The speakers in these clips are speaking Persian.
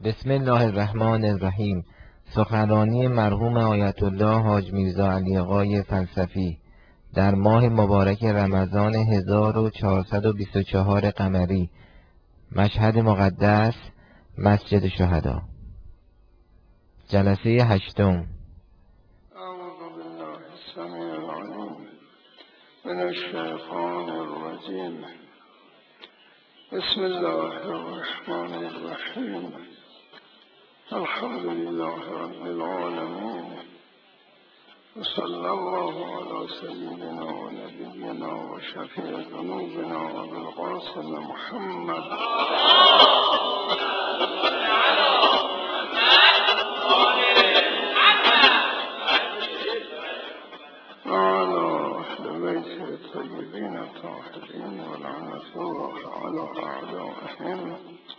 بسم الله الرحمن الرحیم. سخنرانی مرحوم آیت الله حاج میرزا علی آقای فلسفی در ماه مبارک رمضان 1424 قمری، مشهد مقدس، مسجد شهدا. جلسه هشتم. اعوذ بالله السمیع العلیم من الشیطان الرجیم. بسم الله الرحمن الرحیم. الحمد لله رب العالمین و صلی الله علی سیدنا و نبینا و شفیع ذنوبنا و بالقاسم محمد و علی اهل بیت الطیبین الطاهرین و لعنة الله علی اعدائهم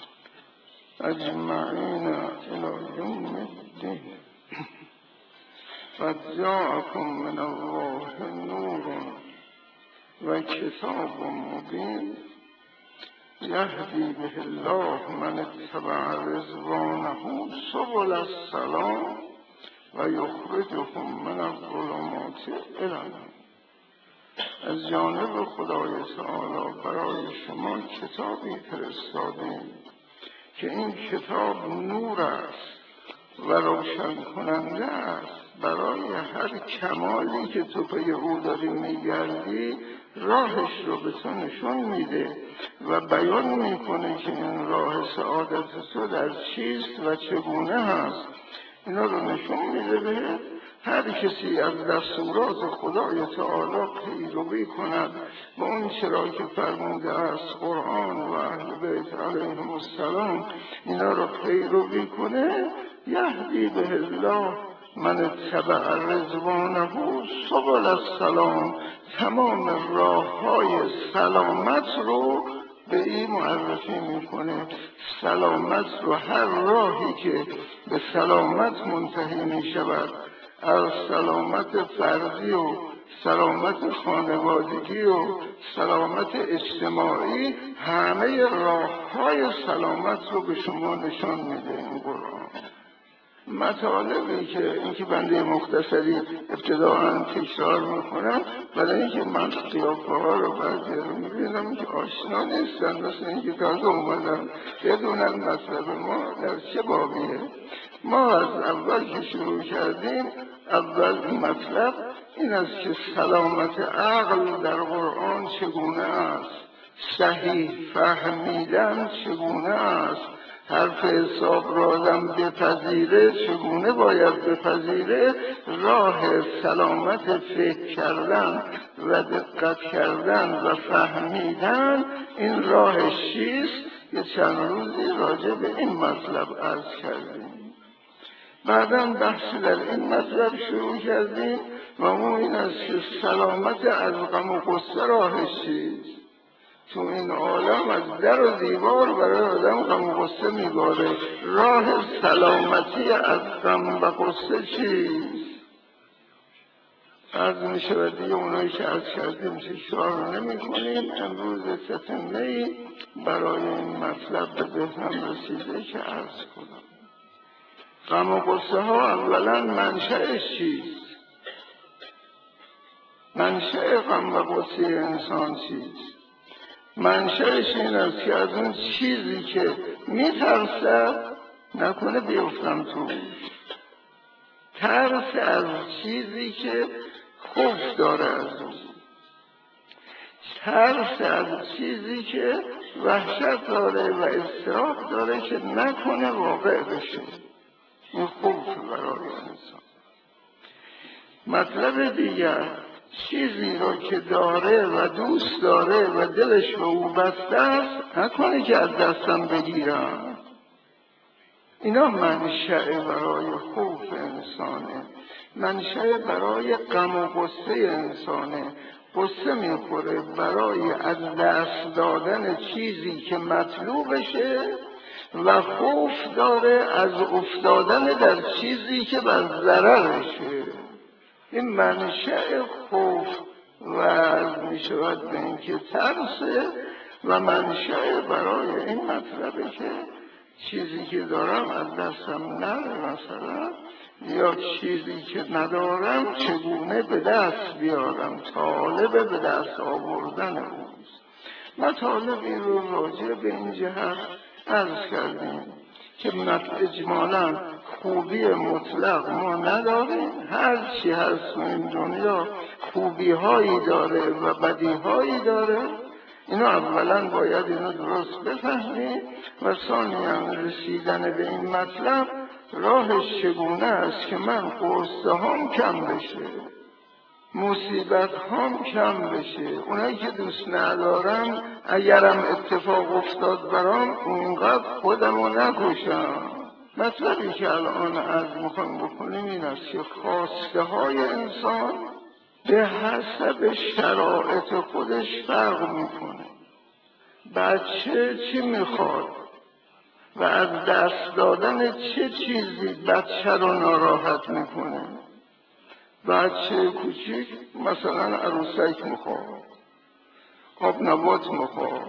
اجمعین الی یوم الدین. قد جاءکم من الله نور و کتاب مبین یهدی به الله من اتبع رضوانه سبل السلام و یخرجهم من الظلمات الی النور. از جانب خدای تعالی برای شما کتابی فرستادیم که این کتاب نور است و روشن کننده است. برای هر کمالی که تو پی او داری میگردی راهش رو به تو نشون میده و بیان میکنه که این راه سعادت تو در چیست و چگونه هست. اینا رو نشون میده به هر کسی از دستورات خدای تعالی پیروی کند و اون چرا که فرموده است قرآن و اهل بیت علیهم السلام اینا رو پیروی کنه. یهدی به الله من اتبع رضوانه سبل السلام. تمام راه های سلامت رو به این معرفی میکنه. سلامت رو هر راهی که به سلامت منتهی میشود، از سلامت فردی و سلامت خانوادگی و سلامت اجتماعی، همه راه های سلامت رو به شما نشان میده این قرآن. مطالبی که اینکه بنده مختصری ابتداعا تکرار میکنم برای اینکه من قیافه ها رو بعضی رو میبینم که آشنا نیستن، مثل اینکه تازه اومدن بدونن مطلب ما در چه بابیه. ما از اول که شروع کردیم، اول مطلب این است که سلامت عقل در قرآن چگونه است، صحیح فهمیدن چگونه است، حرف حساب را آدم بپذیره چگونه باید بپذیره، راه سلامت فکر کردن و دقت کردن و فهمیدن این راهش چیست. یه چند روزی راجع به این مطلب عرض کردیم. بعداً بحثی در این مطلب شروع کردیم و اون این است که سلامت از غم و غصه راهش چیست. تو این عالم از در و دیوار برای آدم غم و غصه میباره. راه سلامتی از غم و غصه چیست؟ عرض میشود دیگه اونایی که عرض کردیم تکرار نمی کنیم. امروز تتمه‌ای برای این مطلب به ذهنم رسیده که عرض کنم. غم و غصه ها اولا منشأش چیست؟ منشأ غم و غصه انسان چیست؟ منشأش این است که از اون چیزی که میترسد نکنه بیفتم توش. ترس از چیزی که خوف داره از اون، ترس از چیزی که وحشت داره و اضطراب داره که نکنه واقع بشه. این خوف برای انسان. مطلب دیگر، چیزی رو که داره و دوست داره و دلش به او بسته است نکنه که از دستم بگیرم. اینا منشأ برای خوف انسانه، منشأ برای غم و غصه انسانه. غصه میخوره برای از دست دادن چیزی که مطلوبشه و خوف داره از افتادن در چیزی که بر ضررشه. این منشأ خوف و عرض می شود به این که ترسه و منشأ برای این مطلبه که چیزی که دارم از دستم نره مثلا، یا چیزی که ندارم چگونه به دست بیارم، طالب به دست آوردن اوست. مطالبی رو راجع به این جهت عرض کردیم که اجمالا خوبی مطلق ما نداریم، هر چی هست تو این دنیا خوبی هایی داره و بدی هایی داره. اینو اولا باید اینو درست بفهمیم و ثانیاً رسیدن به این مطلب راهش چگونه است که من قرصه هام کم بشه، مصیبت هام کم بشه، اونایی که دوست ندارم اگرم اتفاق افتاد برام اونقدر خودمو نکشم. مطلبی که الان عرض میخوایم بکنیم این است که خواسته های انسان به حسب شرایط خودش فرق میکنه. بچه چی میخواد و از دست دادن چه چیزی بچه رو ناراحت میکنه؟ بچه کوچیک مثلا عروسک میخواد، آب نبات میخواد،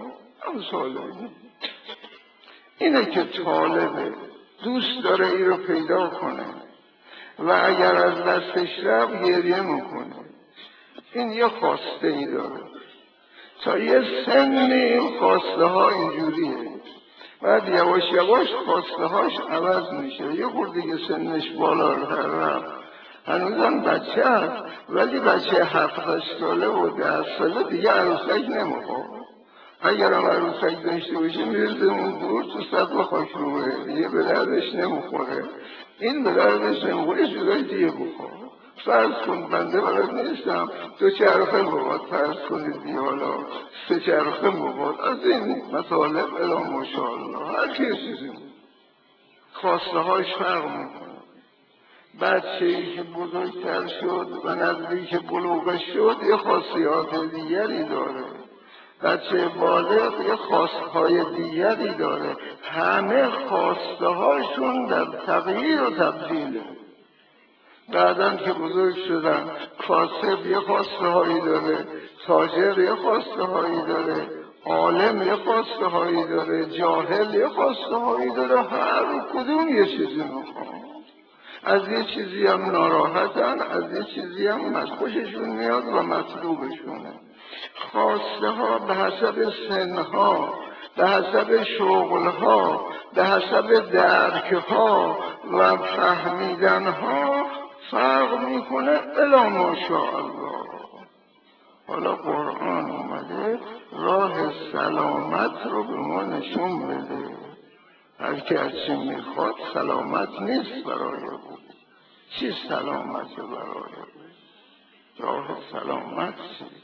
اینه که طالبه دوست داره ای رو پیدا کنه و اگر از دستش رفت گریه میکنه. این یه خواسته ای داره. تا یه سنی خواسته ها اینجوریه، بعد یواش یواش خواسته هاش عوض میشه. یه خورده که سنش بالاتر رفت، هنوزم بچه هست ولی بچه 7-8 ساله و 10 ساله دیگه عروسک نمیخواد. اگرم عروسک داشته باشه میرزه اون دور تو سطح خاکروبه، دیگه به دردش نمیخوره. این به دردش نمیخوره، جدای دیگه بخور. فرض کن بنده بلد نیستم 2 چرخه بخواد، فرض کنید دیگه حالا 3 چرخه بخواد. از این مطالب الا ماشاءالله هر کسی خواسته هاش فرق میکنه. بچه‌ای که بزرگتر شد و نزدیک بلوغش شد یه خاصیات دیگری داره، بچه بالغ یه خواستهای دیگری داره. همه خواسته هاشون در تغییر و تبدیله. بعدن که بزرگ شدن کاسب یه خواسته هایی داره، تاجر یه خواسته هایی داره، عالم یه خواسته هایی داره، جاهل یه خواسته هایی داره. هر کدوم یه چیزی میخواد. از یه چیزی هم ناراحتن، از یه چیزی هم خوششون میاد و مطلوبشونه. خواسته ها به حسب سنها، به حسب شغلها، به حسب درکها و فهمیدنها فرق میکنه الا ماشاءالله. حالا قرآن اومده راه سلامت رو به ما نشون بده. هر که از چه میخواد سلامت نیست برای او. چی سلامت برای او؟ راه سلامت چی؟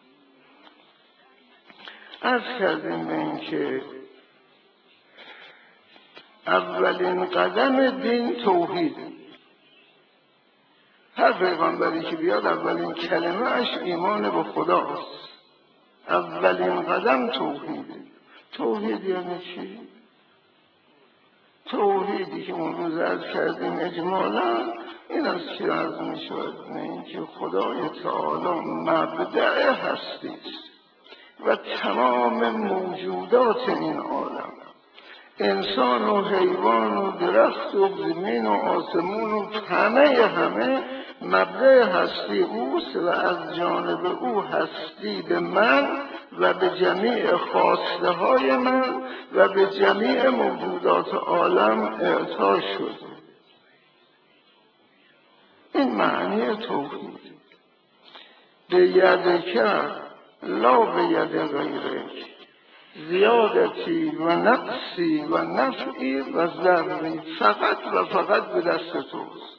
عرض کردیم به این که اولین قدم دین توحید. هر پیغمبری که بیاد اولین کلمه اش ایمان به خداست. اولین قدم توحیده. توحید یعنی چی؟ توحیدی که اون روز عرض کردیم اجمالا این از چی عرض می شود؟ این که خدای تعالی مبدأ هستی است و تمام موجودات این عالم، انسان و حیوان و درخت و زمین و آسمون و همه مبدأ هستی اوست و از جانب او هستی به من و به جمیع خواسته های من و به جمیع موجودات عالم اعطا شده. این معنی توحید. به یدک لا به ید غیرک، زیادتی و نقصی و نفعی و ضرری فقط و فقط به دست توست.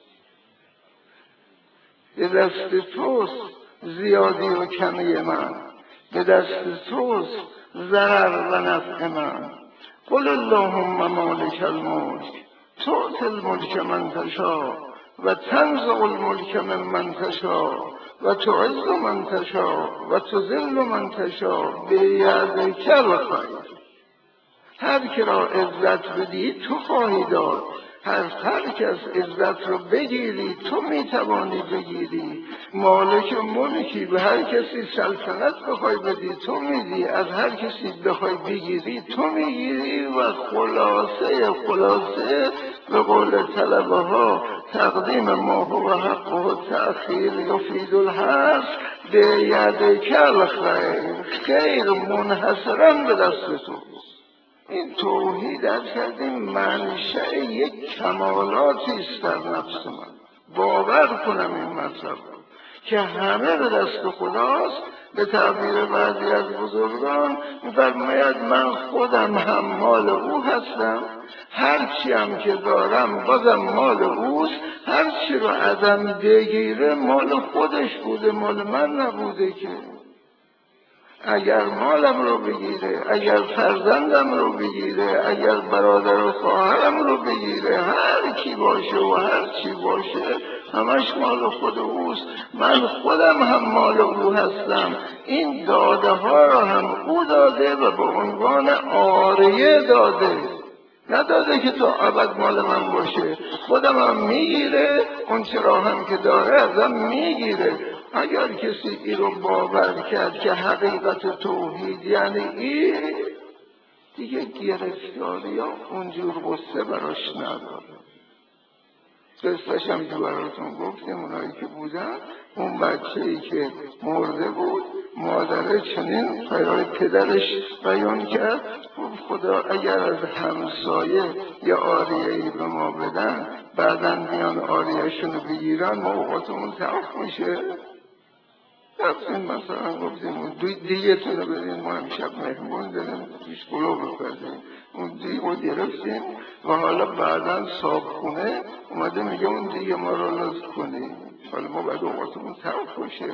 به دست توست زیادی و کمی من، به دست توست ضرر و نفع من. قل اللهم مالک الملک تؤتی الملک من تشاء و تنزع الملک ممن تشاء و تعز من تشاء و تذل من تشاء بیدک الخیر. هر که را عزت بدی تو خواهی داد، هر کس عزت رو بگیری تو میتوانی بگیری. مالک ملکی به هر کسی سلطنت بخوای بدی تو میدی، از هر کسی بخوای بگیری تو میگیری. و خلاصه به قول طلبه ها تقدیم ما هو حق و تأخیر یفید الحصر به یدک الخیر، خیر منحصرا به دست توست. این توحید از کردیم منشأ یک کمالاتی است در نفس من. باور کنم این مطلب که همه به دست خداست. به تعبیر بعضی از بزرگان می‌فرماید من خودم هم مال او هستم، هرچی هم که دارم بازم مال اوست، هرچی رو ازم بگیره مال خودش بوده، مال من نبوده که. اگر مالم رو بگیره، اگر فرزندم رو بگیره، اگر برادر و خواهرم رو بگیره، هر کی باشه و هر چی باشه همش مال خود اوست. من خودم هم مال او هستم. این داده ها رو هم او داده و به عنوان عاریه داده، نداده که تا ابد مال من باشه. خودم هم میگیره، اون چرا هم که داره ازم میگیره. اگر کسی این رو باور کرد که حقیقت توحید یعنی این، دیگه گرفتاری ها اونجور غصه براش نداره. قصهش هم که براتون گفتیم، اونایی که بودن، اون بچه‌ای که مرده بود، مادره چنین برای پدرش بیان کرد خدا اگر از همسایه یا آریه‌ای به ما بدن بعداً بیان آریه‌شون رو بگیرن ما اوقاتمون تلخ میشه. رفتیم مثلا گفتیم دیگتون رو بدین، ما امشب مهمون داریم پیش گلو بپردیم، اون دیگ رو گرفتیم و حالا بعدا صابخونه اومده میگه اون دیگ ما رو لطف کنیم. حالا ما باید اوقاتمون تلخ باشه.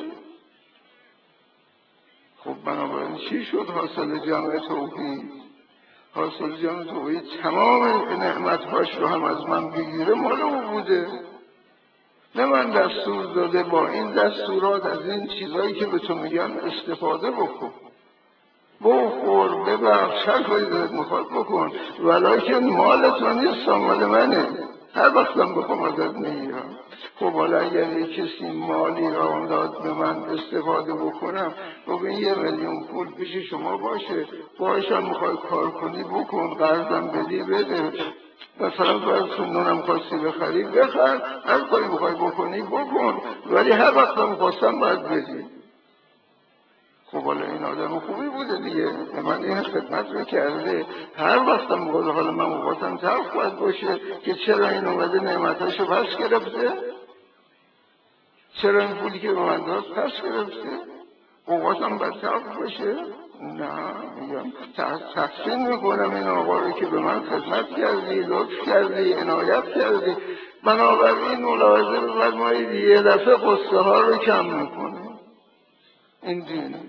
خب بنابراین چی شد حاصل جمع توحید؟ حاصل جمع توحید تمام نعمتهاش رو هم از من بگیره مال او بوده. نه من دستور داده با این دستورات از این چیزایی که به تو میگن استفاده بکن، بخور، ببخش، هر کاری دارت میخواد بکن، ولیکن مال تو نیست، مال منه، هر وقتم بخوام ازت میگیرم. خب حالا اگر یک کسی مالی را داد به من استفاده بکنم، خب این 1 میلیون پول پیش شما باشه، باشم میخوای کار کنی بکن، قرضم بدی بده، مثلا برای نونم خواستی بخری بخر، هر کاری میخوای بکنی بکن، ولی هر وقتم خواستم باید بدی. خب حالا این آدم خوبی بوده دیگه، به من این خدمت رو کرده، هر وقتم بخواد حالا من اوقاتم تلخ باید باشه که چرا این اومده نعمتاشو پس گرفته، چرا این پولی که به من داد پس گرفته، اوقاتم باید تلخ باشه. نه، میگم تحسین میکنم این آقا رو که به من خدمت کردی، لطف کردی، عنایت کردی. بنابراین ملاحظه بفرمایید یه دفعه قصه ها رو کم میکنه. این دینه.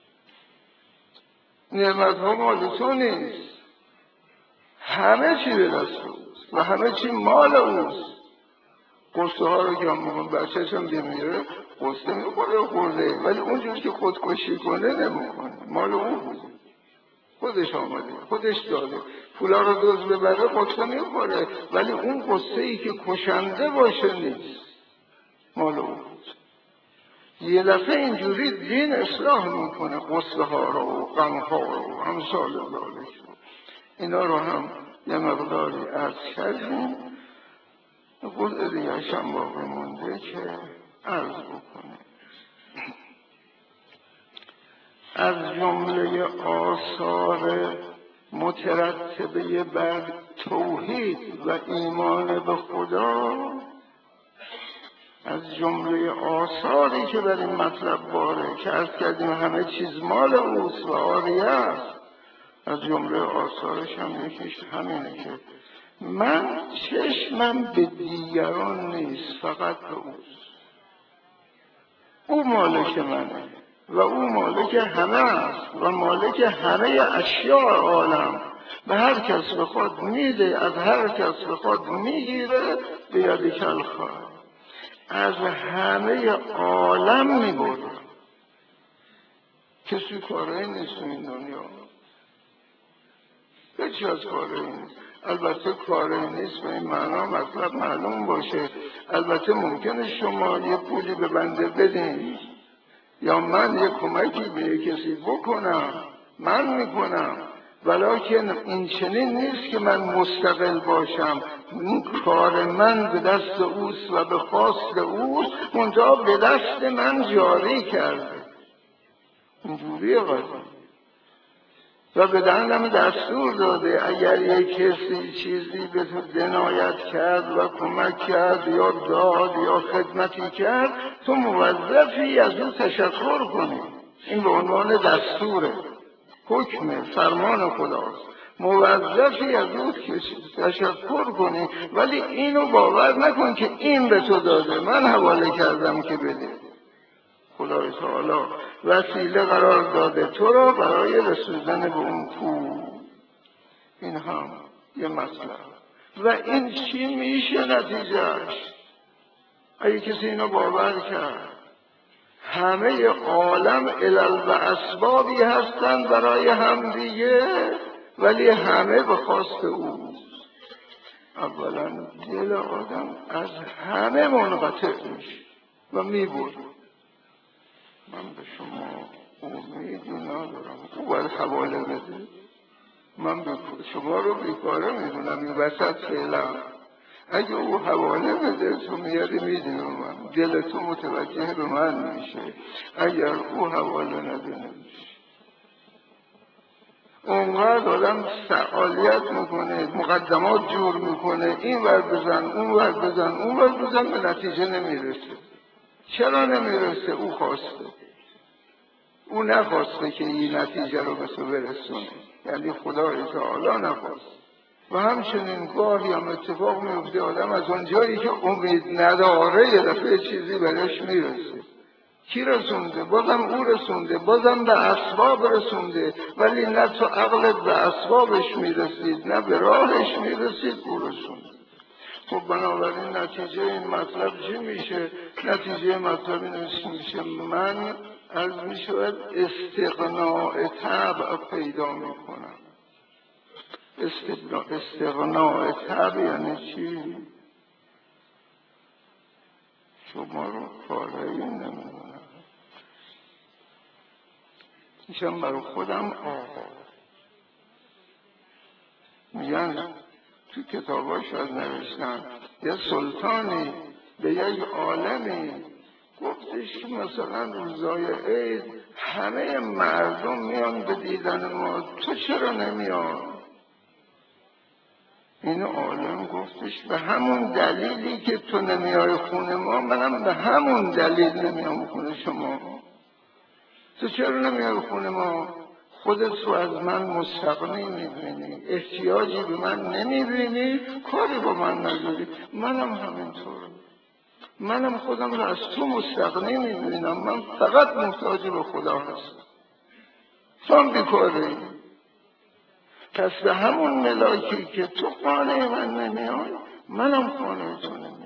نعمت ها مال تو نیست، همه چی به دست اوست و همه چی مال اوست. قصه ها رو کم میکنه. بچه‌ش هم میره قصه میخوره خورده، ولی اونجور که خودکشی کنه نمیکنه، مال او بوده، خودش آمده، خودش داده. پولا رو دزد ببره قصه میخوره، ولی اون قصه ای که کشنده باشه نیست، مال او بود. یه دفعه اینجوری دین اصلاح میکنه قصه ها رو و غم ها رو و امثال ذالک. اینا رو هم یه مقداری عرض کردیم. قول دیگرش هم باقی مونده که عرض بکنه. از جمله آثار مترتبه بر توحید و ایمان به خدا، از جمله آثاری که بر این مطلب باره که عرض کردیم همه چیز مال اوست و عاریه است، از جمله آثارش هم یکیش همینه که من چشمم به دیگران نیست، فقط به اوست. او مالک منه و او مالک همه است و مالک همه اشیاء عالم. به هر کس بخواد میده، از هر کس بخواد میگیره، به یدک الخیر. از همه عالم میبره. کسی کاره نیست این دنیا، هیچ از کاره نیست. البته کاری نیست به این معنا مطلب معلوم باشه. البته ممکنه شما یه پولی به بنده بدین یا من یه کمکی به یه کسی بکنم، من میکنم، ولیکن این چنین نیست که من مستقل باشم. این کار من به دست اوست و به خواست اوست، منتها به دست من جاری کرده. اینجوریه قضیه. و به دهنم دستور داده اگر یک کسی چیزی به تو جنایت کرد و کمک کرد یا داد یا خدمتی کرد، تو موظفی از او تشکر کنی. این به عنوان دستوره، حکم فرمان خداست. موظفی از او تشکر کنی، ولی اینو باور نکن که این به تو داده، من حواله کردم که بده. خدای تعالی وسیله قرار داده تو را برای رسیدن به اون کو. این هم یه مسئله. و این چی میشه نتیجهش؟ اگه کسی اینو باور کرد همه عالم علل و اسبابی هستند برای همدیگه، ولی همه به خواست او. اولا دل آدم از همه منقطع میشه و میبود. من به شما امیدی ندارم، او باید حواله بده. من شما رو بیکاره میدونم این وسط فعلا. اگه او حواله بده تو میاری میدیم من، دل تو متوجه به من میشه. اگر او حواله نده نمیشه. اونقدر آدم فعالیت میکنه، مقدمات جور میکنه، این ور بزن اون ور بزن اون ور بزن، به نتیجه نمیرسه. چرا نمیرسه؟ او خواسته. او نخواسته که این نتیجه رو به تو برسونه، یعنی خدای تعالی نخواست. و همچنین گاهی هم اتفاق میفته آدم از اون جایی که امید نداره یه دفعه چیزی برش میرسه. کی رسونده؟ بازم او رسونده، بازم به اسباب رسونده، ولی نه تو عقلت به اسبابش میرسید نه به راهش میرسید، او رسونده. خب بنابراین نتیجه این مطلب چی میشه؟ نتیجه مطلب این میشه من از میشود استغناء طبع پیدا میکنم. استغناء طبع یعنی چی؟ شما رو کارایی نمیدونم، میشم برای خودم آقا. میگن تو کتاباش از نوشتن یه سلطانی به یک عالمی گفتش که مثلا روزای عید همه مردم میان به دیدن ما، تو چرا نمیان؟ این عالم گفتش به همون دلیلی که تو نمیای خونه ما، منم به همون دلیل نمیام خونه شما. تو چرا نمیای خونه ما؟ خودت رو از من مستغنی میبینی، احتیاجی به من نمیبینی، کاری با من نداری. منم همینطور، منم خودم رو از تو مستغنی میبینم، من فقط محتاج به خدا هستم، تو هم بیکاری. پس به همون ملاکی که تو خانه من نمیای، منم خانه تو نمیام.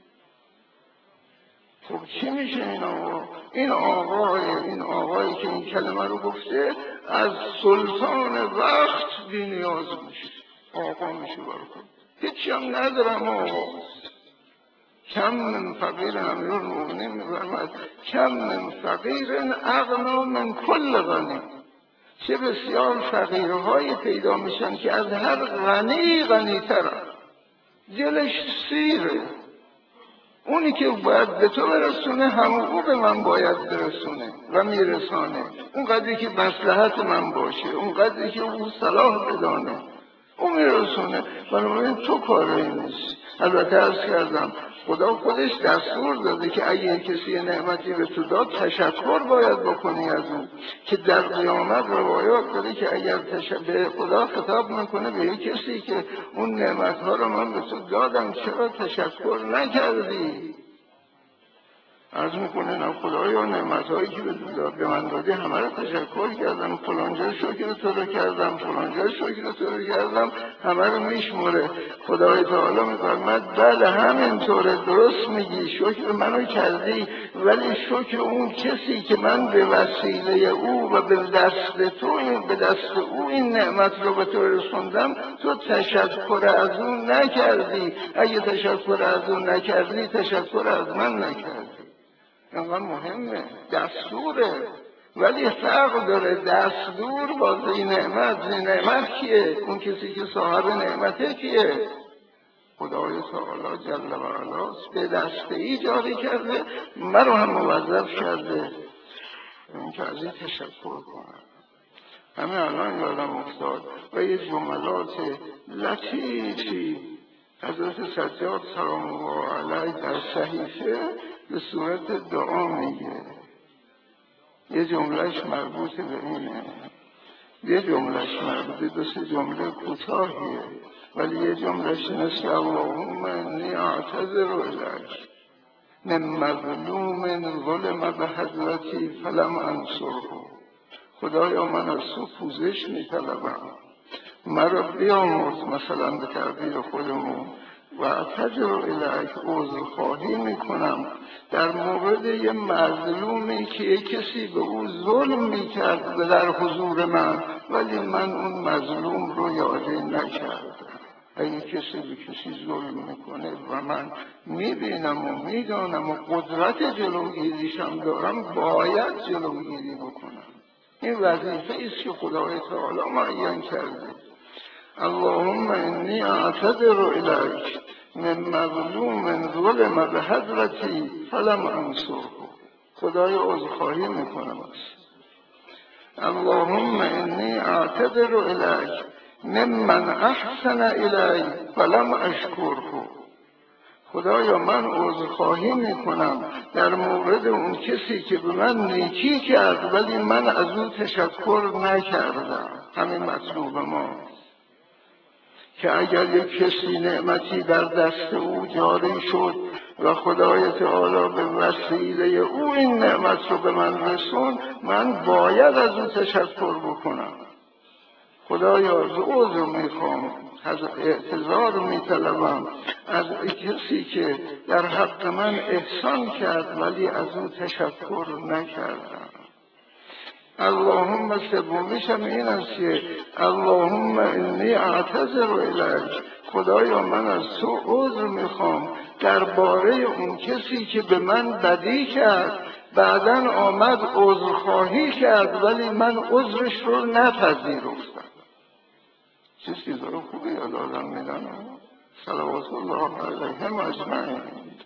خب چی میشه این آقا؟ این آقایی که این کلمه رو گفته از سلطان وقت بی نیاز میشه، آقا میشه برای خود. هیچی هم ندارم آقاست. کم من فقیر، امیرالمؤمنین میفرماید کم من فقیر اغنی من کل غنی. چه بسیار فقیرهای پیدا میشن که از هر غنی غنی‌ترن، دلش سیره. اونی که باید به تو برسونه همون او به من باید برسونه و میرسانه. اون قدری که مصلحت من باشه، اون قدری که او صلاح بدانه، او میرسونه. بنابراین تو کاری نیست. البته عرض کردم خدا خودش دستور داده که اگه کسی نعمتی به تو داد تشکر باید بکنی از اون، که در قیامت روایات داره که اگر به خدا خطاب میکنه به یک کسی که اون نعمتها رو من به تو دادم چرا تشکر نکردی؟ عرض میکنه خدایا نعمتهایی که به من دادی همه رو تشکر کردم، فلانجا شکر تو رو کردم، فلانجا شکر تو رو کردم، همه رو میشموره. خدای تعالی میفرماد بله همینطوره، درست میگی، شکر منو کردی، ولی شکر اون کسی که من به وسیله او و به دست او این نعمت رو به تو رسوندم، تو تشکر از اون نکردی. اگه تشکر از اون نکردی، تشکر از من نکردی. اینقدر مهمه، دستوره، ولی فرق داره دستور با ذی نعمت. ذی نعمت کیه؟ اون کسی که صاحب نعمته کیه؟ خدای تعالی جل و علاست، به دسته‌ای جاری کرده، مرا هم موظف کرده این که از این تشکر کنم. همه الان یادم افتاد و یه جملات لطیفی حضرت سجاد سلام الله علیه در صحیفه به صورت دعا میگه. یه جملهش مربوط به اینه، یه جملهش مربوط دو سه جمله کوتاهیه، ولی یه جملهش اینه که اللهم انی اعتذر الیک من مظلوم ظلم به حضرتی فلم انصره. خدایا من از تو پوزش میطلبم، مرا بیامرز، مثلا به تعبیر خودمون، و اعتذر الیک، عذرخواهی میکنم در مورد یه مظلومی که یه کسی به او ظلم میکرد در حضور من، ولی من اون مظلوم رو یاری نکردم. اگه کسی به کسی ظلم میکنه و من میبینم و میدانم و قدرت جلوگیریشم دارم، باید جلوگیری بکنم. این وظیفه ایست که خدای تعالی معین کرده. اللهم انی اعتذر الیک من مظلوم ظلم به حضرتی فلم انصره. خدایا عذرخواهی میکنم. اللهم انی اعتذر الیک ممن احسن الی فلم اشکره. خدایا من عذرخواهی میکنم در مورد اون کسی که به من نیکی کرد ولی من از او تشکر نکردم. همین مطلوب ما که اگر یک کسی نعمتی در دست او جاری شد و خدای تعالی به وسیله او این نعمت رو به من رسون، من باید از او تشکر بکنم. خدایا عذر میخوام، اعتذار میطلبم از کسی که در حق من احسان کرد ولی از او تشکر نکردم. اللهم سومیشم این است که اللهم انی اعتذر الیک، خدایا من از تو عذر میخوام درباره اون کسی که به من بدی کرد، بعداً آمد عذرخواهی کرد ولی من عذرش رو نپذیرفتم. چیزی داره خوبی یاد آدم میدن. صلوات الله علیهم اجمعین.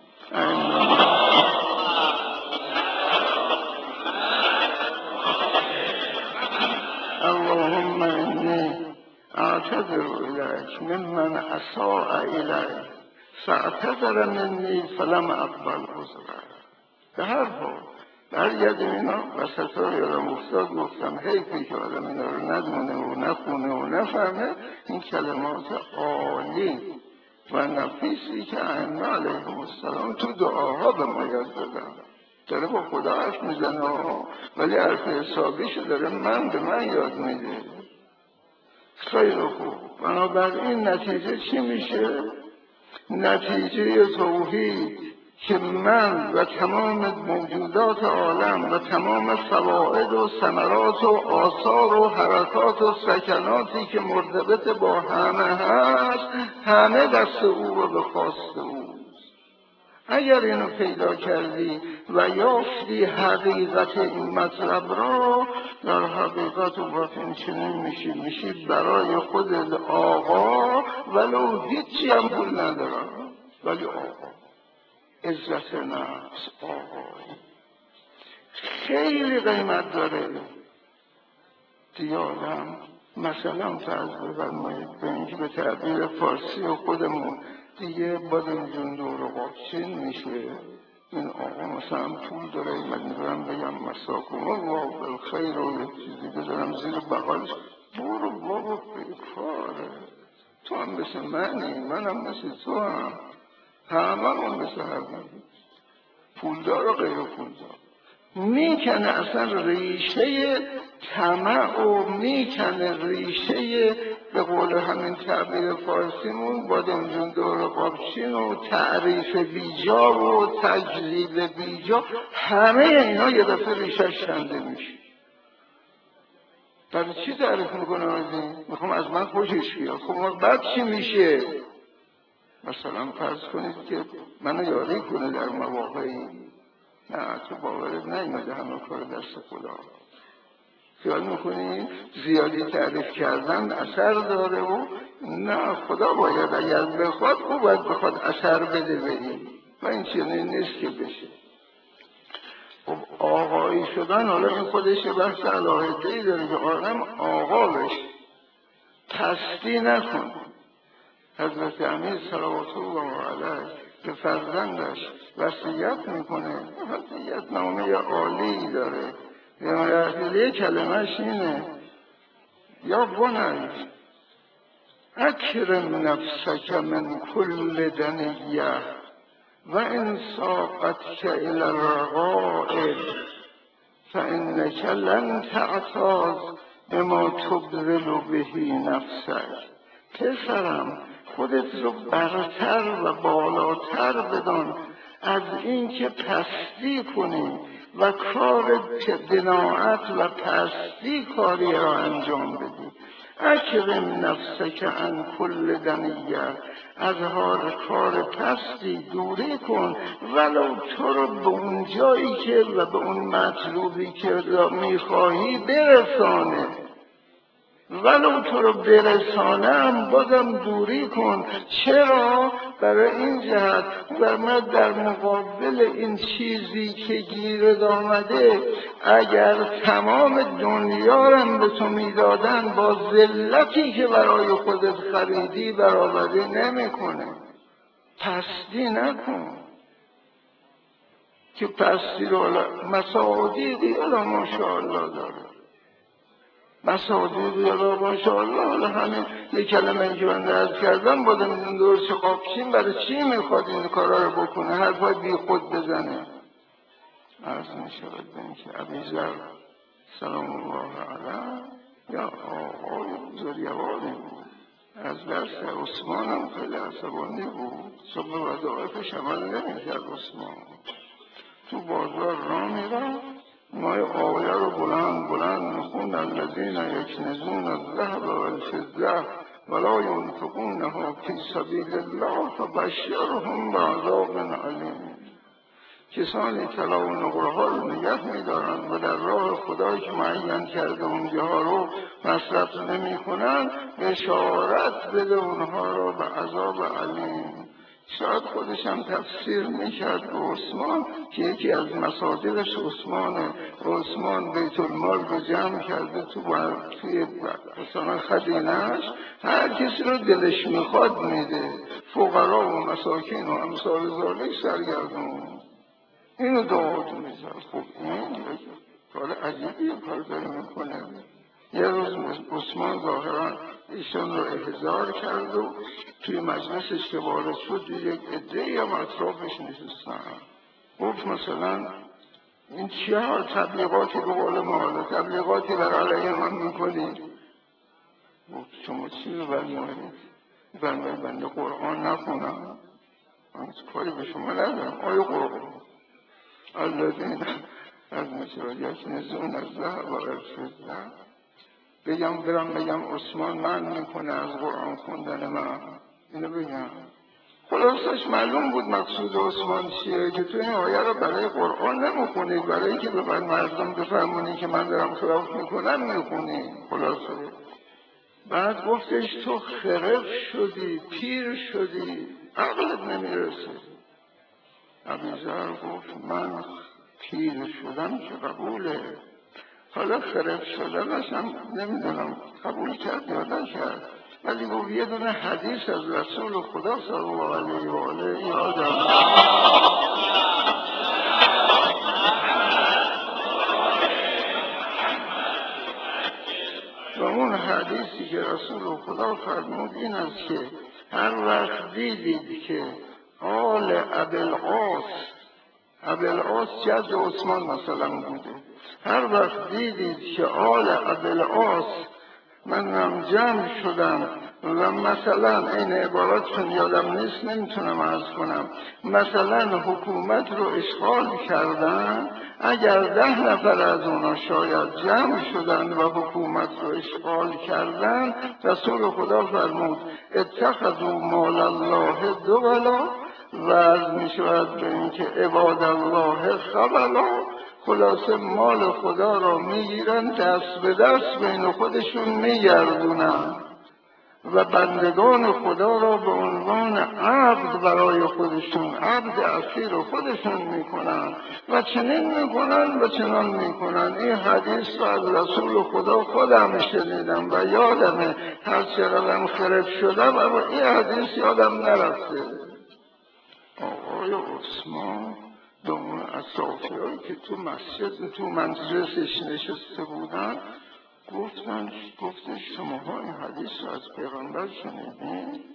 اللهم انی اعتذر الیک ممن اساء الی فاعتذر منی فلم اقبل عذره. به هر حال برگردیم اینا وسط ها یادم افتاد گفتم حیفی که آدم اینا رو ندونه و نخونه و نفهمه. این کلمات عالی و نفیسی که ائمه علیهم السلام تو دعاها به ما یاد دادن. داره با خدا حرف میزنه ولی حرف حسابیشو داره به من یاد میده. خیلی خوب. بنابراین نتیجه چی میشه؟ نتیجه توحید که من و تمام موجودات عالم و تمام فواید و ثمرات و آثار و حرکات و سکناتی که مرتبط با همه هست، همه دست او و به خواست او. اگر اینو پیدا کردی و یافتی حقیقت این مطلب را، در حقیقت و باطن چنین میشی برای خودت آقا، ولو هیچی هم پول ندارم، ولی آقا، عزت نفس، آقا خیلی قیمت داره. دیگه آدم مثلا فرض بفرمایید به اینکه به تعبیر فارسی و خودمون دیگه بادم جون دور و قاچین میشه. این آقا مثلا پول داره، من میبرم بگم مساکم الله بالخیر و یک چیزی بذارم زیر بغلش، برو بابا بیکاره، تو هم مثل منی، منم مثل تو هم، همه هم مثل همه. پولدار و غیر پولدار، میکنه اصلا ریشه طمع و میکنه ریشه به قول همین تعبیر فارسیمون بادمجون دور قابچین و تعریف بیجا و تجلیل بیجا، همه اینا یه دفعه ریشش کنده میشه. برای چی تعریف میکنه از این؟ میخوام از من خوشش بیاد. خب بعد چی میشه؟ مثلا فرض کنید که منو یاری کنه در مواقعی، نه تو باورت نیمده همه کار دست خدا. خیال میکنی زیادی تعریف کردن اثر داره و نه، خدا باید اگر بخواد او باید بخواد اثر بده به این و این چیزی نیست که بشه. خب آقایی شدن حالا این خودش بحث علاقه‌ای داره که آدم آقا بشه، پستی نکن. حضرت امیر صلوات الله علیه که فرزندش وصیت میکنه، وصیت نامه عالی داره، یه کلمه‌ش اینه: یا بنی اکرم نفسک من کل دنیه و ان ساقتک الی الرغائب فانک لن تعتاض بما تبذل به نفسک. پسرم خودت رو برتر و بالاتر بدان از این که پستی کنی و کار دناعت و پستی کاری را انجام بدی. اکرم نفسک عن کل دنیه، از کار پستی دوری کن، ولو تو رو به اون جایی که و به اون مطلوبی که میخواهی برسانه، ولو تو رو برسانم بازم دوری کن. چرا؟ برای این جهت و من در مقابل این چیزی که گیرد آمده اگر تمام دنیا رو به تو میدادن با ذلتی که برای خودت خریدی برابری نمیکنه. پستی نکن که پستی رو مصادیقی الا ماشاءالله داره، مصادیقی الا ماشاءالله. حالا همین یک کلمه که من عرض کردم بادمجون دور قابچین برای چی میخواد این کارا رو بکنه؟ حرفای بی خود بزنه. عرض میشود به این که ابیذر سلام الله علیه یا آقای بزرگواری بود، از دست عثمان هم خیلی عصبانی بود، صبح وظایفش عمل نمیکرد. عثمان تو بازار راه میرفت، ما آیه رو بلند بلند میخوند: الذین یکنزون الذهب والفضة ولا ينفقونها فی سبیل الله فبشرهم بعذاب علیم. کسانی طلا و نقره ها رو نگه میدارن و در راه خدایی که معین کرده اونجاها رو مصرف نمی کنن، بشارت بده اونها رو به عذاب علیم. شاید خودش هم تفسیر میکرد به عثمان که یکی از مصادیقش عثمان بیت المال رو جمع کرده توی مثلا خزینه‌اش، هر کسی رو دلش میخواد میده، فقرا و مساکین و امثال ذالک سرگردون. اینو دعاتو میزن. خب این کار عجیبیه کار داره میکنه. یه روز عثمان ظاهرا ایشان رو احضار کرد و توی مجلسش که وارد شد یک عده‌ای هم اطرافش نشستن. گفت مثلا این چیه ها تبلیغاتی به قول ما تبلیغاتی بر علیه من میکنید؟ گفت شما چی رو برمونید؟ بنده قرآن نخونم، من کاری به شما ندارم. آیا قرآن الذین از مثل یکنزون الذهب والفضة، بگم عثمان من میکنه از قرآن خوندن من؟ اینو بگم؟ خلاصش معلوم بود مقصود عثمان چیه، که تو این آیه رو برای قرآن نمیخونید، برای اینکه به مردم بفهمونی که من دارم خلاف میکنم میخونید. خلاصه بعد گفتش تو خرف شدی، پیر شدی، عقلت نمیرسه. ابیذر گفت من پیر شدم که قبوله، حالا خرف شدنش هم نمیدونم قبول کرد یا نکرد، ولی گفت یه دونه حدیث از رسول خدا صلی الله علیه و آله یادم و اون حدیثی که رسول خدا فرمود این است که هر وقت دیدید که آل ابوالعاص ابوالعاص جد عثمان مثلا بوده. هر وقت دیدید که آل ابوالعاص منم جمع شدم و مثلا این عباراتشون یادم نیست، نمیتونم عرض کنم، مثلا حکومت رو اشغال کردن، اگر 10 نفر از اونا شاید جمع شدن و حکومت رو اشغال کردن، رسول خدا فرمود اتخذوا مال الله دولا و از میشود به این که عباد الله خبلا، خلاصه مال خدا را میگیرن دست به دست بین خودشون میگردونن و بندگان خدا را به عنوان عبد برای خودشون، عبد اسیر خودشون میکنن و چنین میکنن و چنان میکنن. این حدیث رو از رسول خدا خودم شنیدم و یادمه، هر چقدرم خرف شدم اما این حدیث یادم نرفته. آقای عثمان به اون اطرافیایی که تو مسجد تو مجلسش نشسته بودن گفتن شماها این حدیث رو از پیغمبر شنیدین؟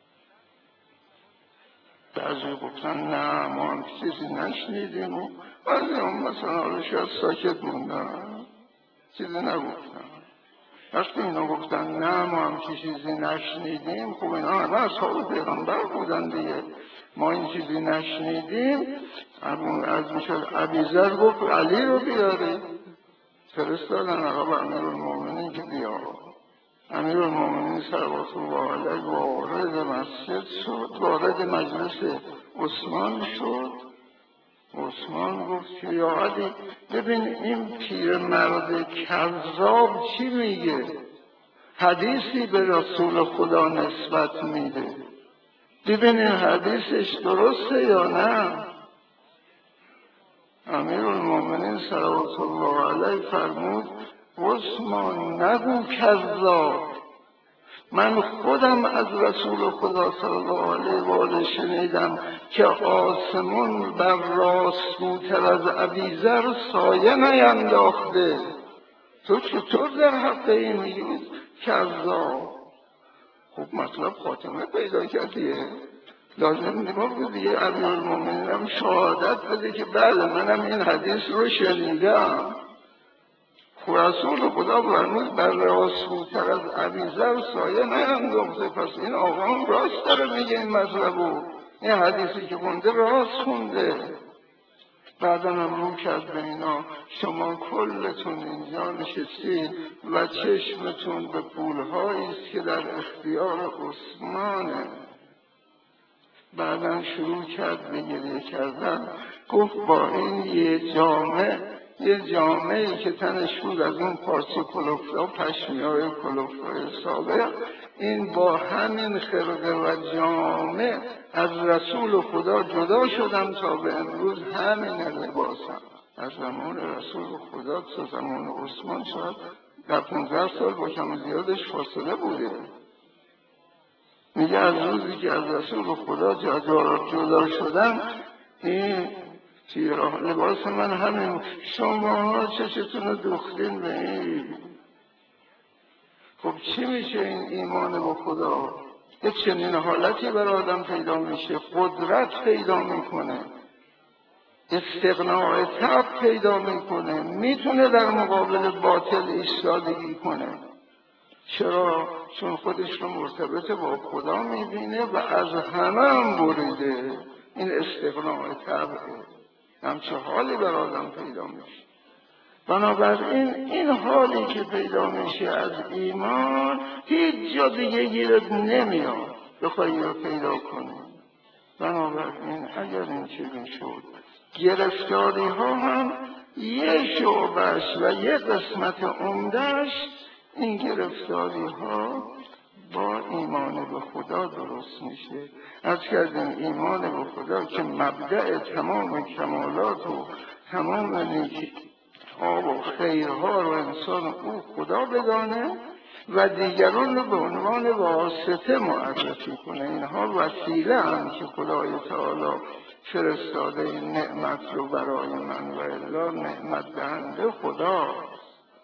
بعضی گفتن نه ما هم چیزی نشنیدیم و بعضی هم مثلا حالا شاید ساکت موندن چیزی نگفتن. وقتی اینا گفتن نه ما هم چیزی نشنیدیم، خب اینا همه اصحاب پیغمبر بودن دیگه، ما این چیزی نشنیدیم. از میشد ابیذر گفت علی رو بیاره، فرستادن آقا به امیرالمومنین که بیا. امیرالمومنین صلوات الله علیه وارد مسجد شد، وارد مجلس عثمان شد. عثمان گفت که یا علی ببین این پیرمرد کذاب چی میگه، حدیثی به رسول خدا نسبت میده، ببین این حدیثش درسته یا نه. امیرالمومنین صلوات الله علیه فرمود عثمان نگو کذاب، من خودم از رسول خدا صلی الله علیه و آله شنیدم که آسمون بر راستگوتر از ابیذر سایه نینداخته، تو چطور در حق این میگی کذاب؟ خب مطلب خاتمه پیدا کردیه، لازم نمید دیگه امیرالمومنین هم شهادت بده که بله منم این حدیث رو شنیدم. رسول خدا فرمود بر راستگوتر از ابیذر سایه نینداخته، پس این آقا هم راست داره میگه این مطلبو، این حدیثی که خونده راست خونده. بعدا هم رو کرد به اینا شما کلتون اینجا نشستید و چشمتون به پولهایی است که در اختیار عثمانه. بعدا شروع کرد به گریه کردن، گفت با این یه جامعی که تنش بود از اون پارچه کلفتا، پشمیای کلفتای سابق، این با همین خرقه و جامع از رسول خدا جدا شدم تا به امروز همین لباسم. از زمان رسول خدا تا زمان عثمان شاید در 15 سال با کم زیادش فاصله بوده. میگه از روزی که از رسول خدا جدا شدم این لباس من همین، شما چشتون رو دوختین به این. خب چی میشه این ایمان به خدا؟ یه چنین حالتی برای آدم پیدا میشه، قدرت پیدا میکنه، استغناء طبع پیدا میکنه، میتونه در مقابل باطل ایستادگی کنه. چرا؟ چون خودش رو مرتبط با خدا میبینه و از همه هم بریده. این استغناء طبعه، همچه حالی بر آدم پیدا میشه. بنابراین این حالی که پیدا میشه از ایمان هیچ جا دیگه گیرت نمیاد بخوایی رو پیدا کنی. بنابراین اگر این چیزی شد، گرفتاری ها هم یه شعبش و یه قسمت عمدهش این گرفتاری ها با ایمان به خدا درست میشه. از کردیم ایمان به خدا که مبدأ تمام کمالات و تمام نیکی و خیرها رو انسان او خدا بدانه و دیگران رو به عنوان واسطه معرفی کنه. اینها وسیله هم که خدای تعالی فرستاده این نعمت رو برای من و الا نعمت دهنده خدا.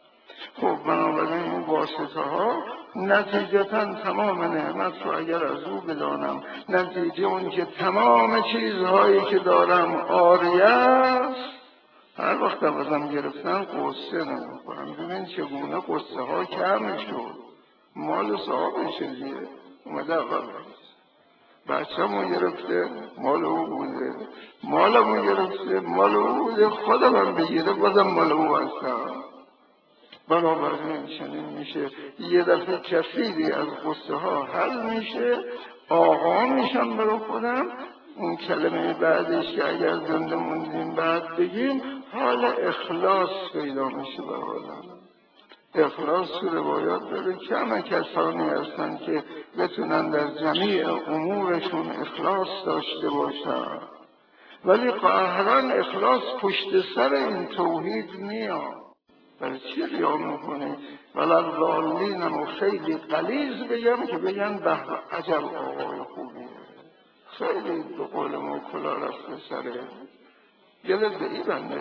خب بنابراین این واسطه ها نتیجتا تمام نعمت رو اگر از او بدانم، نتیجه اون که تمام چیزهایی که دارم عاریه است، هر وقت ازم گرفتن قصه نمی‌کنم. ببین چگونه قصه ها کم شد. مال صاحبشه دیگه، اومده اول بچه‌مو گرفته مال او بوده، مالمو گرفته مال او بوده، خودم هم بگیره بازم مال او هستم. بنابراین چنین میشه یه دفعه کثیری از قصه ها حل میشه، آقا میشم برای خودم. اون کلمه بعدش که اگر زنده موندیم بعد بگیم، حال اخلاص پیدا میشه برای آدم. اخلاص تو روایات داره کم کسانی هستن که بتونن در جمیع امورشون اخلاص داشته باشن، ولی قاهران اخلاص پشت سر این توحید میاد. برای چی ریا میکنه؟ ولل ضالینم و خیلی غلیظ بگم که بگن به عجب آقای خوبیه، خیلی به قول ما کلا رفته سره، گلت به ای بنده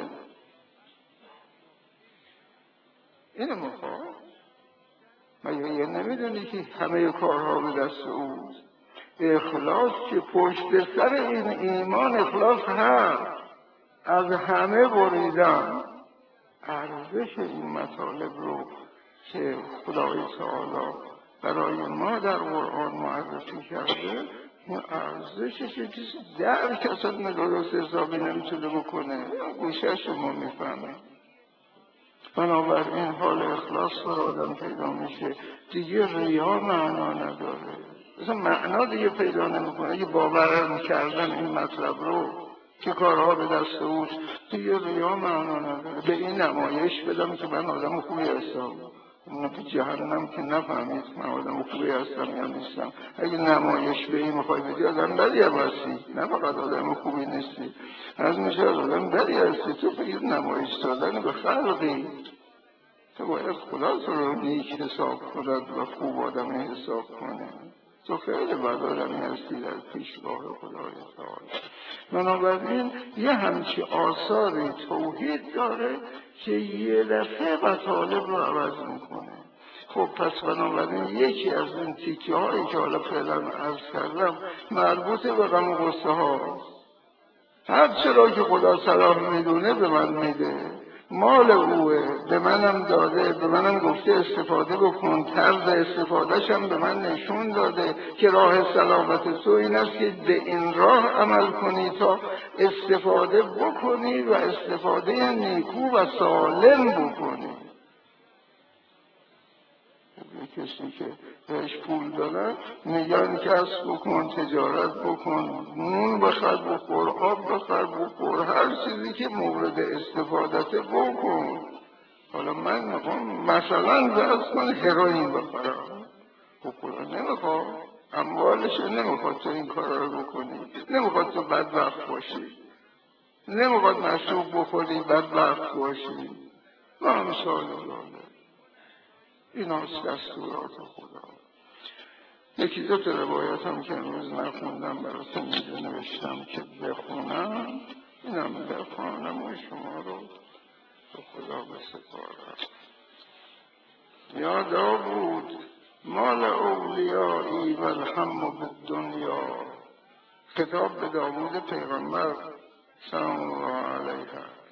اینو میخواه. مگه یه نمیدونی که همه کارها به دست اوست؟ اخلاص که پشت سر این ایمان اخلاص هست، از همه بریدن. ارزش این مطالب رو که خدای تعالی برای ما در قرآن معرفی کرده، این ارزشش یه چیزی درک اصلا درست حسابی نمیتونه بکنه، گوشه شما میفهمه. بنابراین حال اخلاص رو آدم پیدا میشه، دیگه ریا معنا نداره، مثلا معنا دیگه پیدا نمیکنه. اگه باور کردن این مطلب رو که کارها به دست اوست، دیگه ریا معنا نداره. به این نمایش بدم که من آدم خوبی هستم، اون تو جهنم که نفهمید من آدم خوبی هستم یا نیستم. اگه نمایش به این میخوای بدی، آدم بدی هم هستی، نه فقط آدم خوبی نیستی، از میشه آدم بدی هستی. تو بگید نمایش دادن به خلقی، تو باید خدا تو رو نیک حساب کند و خوب آدم حساب کنه. تو خیلی بد آدمی هستی در پیشگاه خدای تعالی. بنابراین یه همچی آثاری توحید داره که یه دفعه مطالب رو عوض میکنه. خب پس بنابراین یکی از این تیکه هایی که حالا فعلا عرض کردم مربوط به غم و غصه هاست. هر چرا که خدا صلاح میدونه به من میده، مال اوه، به منم داده، به منم گفته استفاده بکن، طرز استفادهش هم به من نشون داده که راه سلامت تو این است که به این راه عمل کنی تا استفاده بکنی و استفاده نیکو و سالم بکنی. کسی که بهش پول دادن میگن کسب بکن، تجارت بکن، نون بخر بخور، آب بخر بخور، هر چیزی که مورد استفادته بکن. حالا من میخوام مثلا درست کن هروئین بخرم، بخورم نمیخوام، اموالش نمیخواد تو این کار رو بکنی، نمیخواد تو بدبخت باشی، نمیخواد مشروب بخوری بدبخت باشی. ما مثال دارم، این هاست دستورات خدا. یکی دو تا روایت هم که امروز نخوندم براتون اینجا نوشتم که بخونم، اینم بخونم و شما رو به خدا بسپارم. یا داوود مال اولیایی و الهم بالدنیا، خطاب به داوود پیغمبر سلام الله علیه.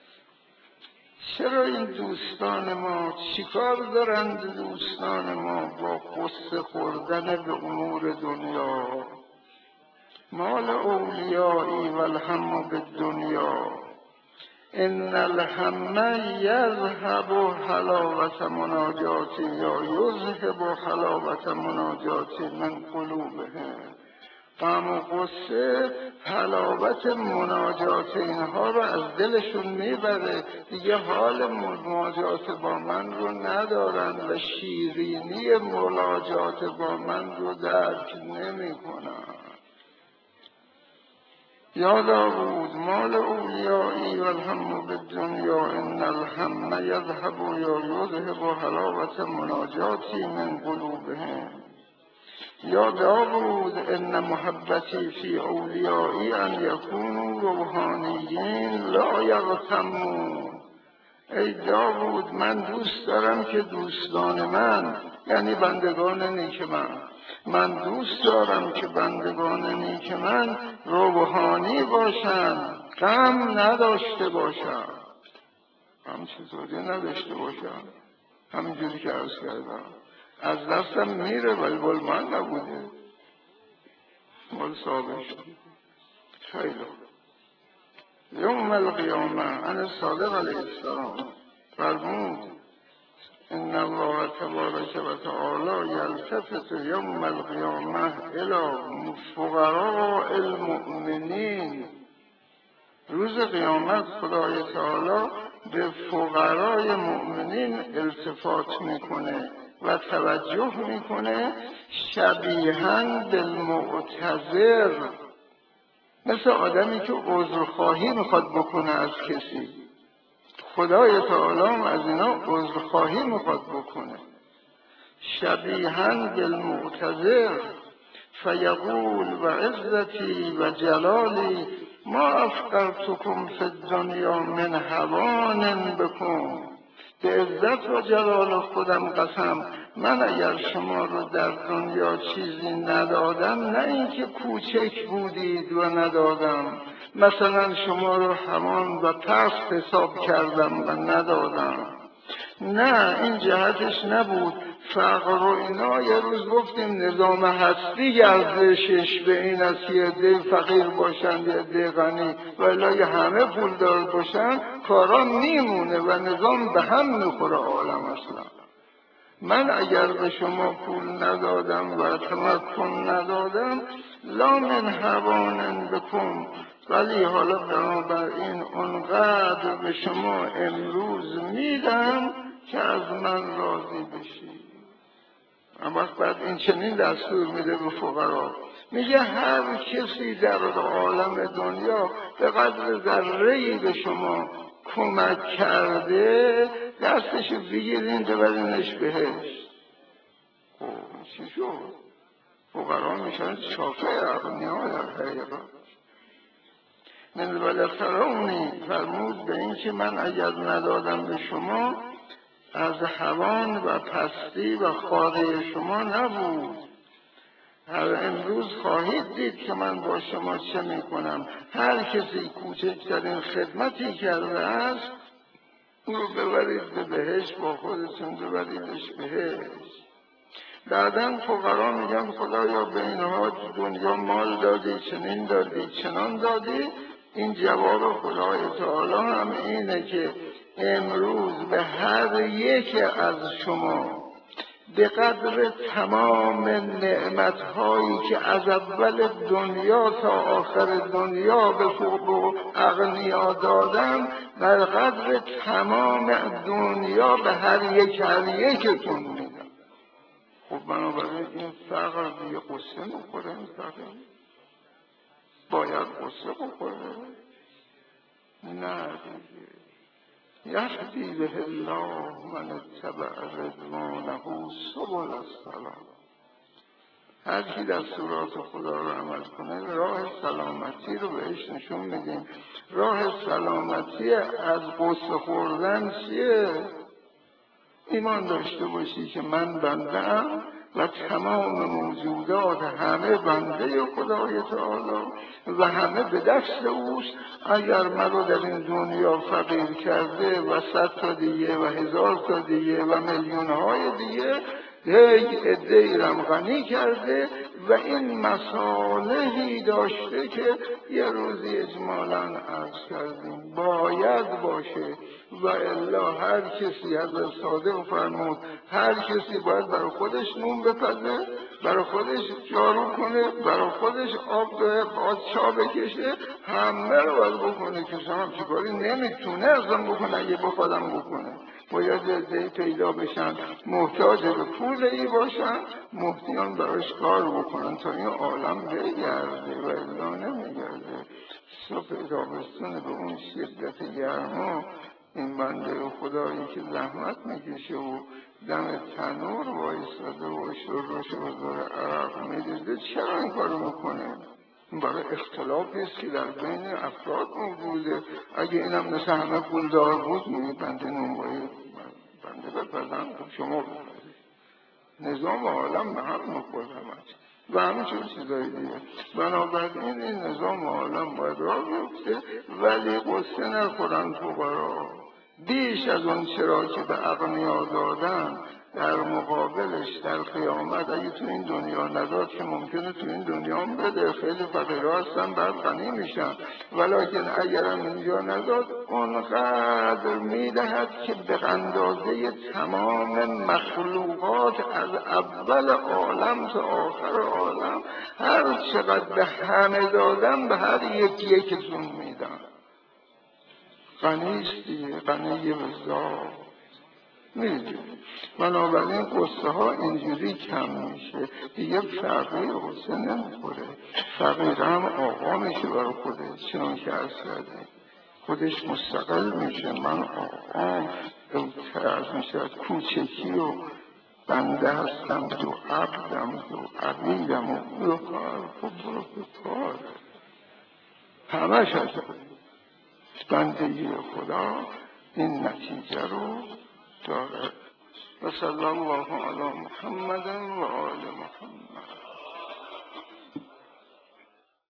چرا این دوستان ما چیکار دارند دوستان ما با قصه خوردن به امور دنیا؟ مال اولیایی و الهم بالدنیا، ان الهم یذهب حلاوت مناجاتی یا یذهب حلاوت مناجاتی من قلوبهم. غم و غصه حلاوت مناجات اینها رو از دلشون میبره، دیگه حال مناجات با من رو ندارن و شیرینی مناجات با من رو درک نمی کنن. یا داوود مال اولیایی و الهم بالدنیا، ان الهم یذهب یا یذهب حلاوت مناجاتی من قلوبهم. یا داوود ان محبتی فی اولیایی ان یکونوا روحانیین لا یغتمون، ای داوود من دوست دارم که دوستان من، یعنی بندگان نیک من دوست دارم که بندگان نیک من روحانی باشند، غم نداشته باشند. غم چطوری نداشته باشند؟ همینجوری که عرض کردم از دستم میره ولی بال من نبوده، مال صاحبش. خیلی یوم القیامه ان صادق علیه السلام فرمود ان الله تبارک و تعالی یلتفت یوم القیامه الی فقراء المؤمنین. روز قیامت خدای تعالی به فقرای مؤمنین التفات میکنه و توجه میکنه، شبیهاً بالمعتذر، مثل آدمی که عذرخواهی میخواد بکنه از کسی. خدای تعالی از اینا عذرخواهی میخواد بکنه. شبیهاً بالمعتذر فیقول و عزتی و جلالی ما افقرتکم فی الدنیا من هوان بکن. به عزت و جلال خودم قسم، من اگر شما رو در دنیا چیزی ندادم، نه اینکه کوچک بودید و ندادم، مثلا شما رو همان و پست حساب کردم و ندادم، نه این جهتش نبود. فقر و اینا یه روز گفتیم نظام هستی گردشش به این است که عده فقیر باشند یا عده غنی، ولی همه پولدار باشن کارا میمونه و نظام به هم میخوره عالم اصلا. من اگر به شما پول ندادم و تمکن ندادم لا من هوان بکن، ولی حالا بنابراین اونقدر به شما امروز میدم که از من راضی بشی. اما بعد این چنین دستور میده به فقرا، میگه هر کسی در عالم دنیا به قدر ذره‌ای به شما کمک کرده دستشو بگیرین ببرینش بهشت. چی شد؟ فقرا میشن شافع اغنیا در حقیقت. من ولترونی فرمود به این که من اگر ندادم به شما از هوان و پستی و خاره شما نبود. هر امروز خواهید دید که من با شما چه میکنم. هر کسی کوچکترین خدمتی کرده است او رو ببرید به بهشت، با خودتون ببریدش بهشت. بعداً فقرا میگن خدایا به اینها دنیا مال دادی، چنین دادی، چنان دادی. این جواب خدای تعالی هم اینه که امروز به هر یک از شما به قدر تمام نعمت‌هایی که از اول دنیا تا آخر دنیا به فقر و اغنیا دادم، به قدر تمام دنیا به هر یکتون میدم. خب بنابراین این فقر دیگه قصه میخوره، این فقر باید قصه بخوره؟ نه دیگه. یهدی به الله من اتبع رضوانه سبل السلام. هر کی دستورات خدا رو عمل کنه راه سلامتی رو بهش نشون میدیم. راه سلامتی از قصه خوردن چیه؟ ایمان داشته باشی که من بنده‌ام و تمام موجودات همه بنده خدای تعالی و همه به دست اوست. اگر منو در این دنیا فقیر کرده و 100 تا دیگه و 1000 تا دیگه و میلیون‌های دیگه عده‌ای رم غنی کرده و این مصالحی داشته که یه روزی اجمالاً عرض کردیم باید باشه. و الا هر کسی حضرت صادق فرمود هر کسی باید برای خودش نون بپزه، برای خودش جارو کنه، برای خودش آب چا بکشه، همه رو باید بکنه. کسی هم چیکاری نمیتونه ازم بکنه. اگه بخوادم بکنه باید عده‌ای پیدا بشن محتاج به پولی باشن، محتیان براش کار بکنن تا این عالم بگرده و الا نمیگرده. صبح تابستون به اون شدت گرما این بنده خدایی که زحمت میکشه و دم تنور وایستاده و شرش و داره عرق میریزه چرا این کارو میکنه؟ برای اختلافی است که در بین افراد موجوده. اگه اینم مثل همه پولدار بود میگه بنده نونوایی بنده بپزن شما بپزید. نظام عالم به هم مقدمت و همینطور چیزایی دیگه. بنابراین این نظام عالم باید راه بیفته، ولی قصه نخورن فقرا. بیش از اون چرا که به اغنیا دادن در مقابلش در قیامت اگه تو این دنیا نداد که ممکنه تو این دنیا هم بده، خیلی فقیرها هستن بعد غنی میشن، ولیکن اگرم اینجا نداد اونقدر میدهد که به اندازه تمام مخلوقات از اول عالم تا آخر عالم هر چقدر به همه دادن به هر یکیتون میدن. غنیست دیگه، غنی بزار میدونی. بنابراین قصه ها اینجوری کم میشه دیگه. فقیر قصه نمیخوره، فقیر هم آقا میشه برای خودش، چون که از کرده خودش مستقل میشه. من آقام از میشه از کوچکی و بنده هستم تو عبدم تو عبیدم و برو کار خب برو کار همش از بندگی خدا این نتیجه رو دارد. و صلی الله علی محمد و آل محمد.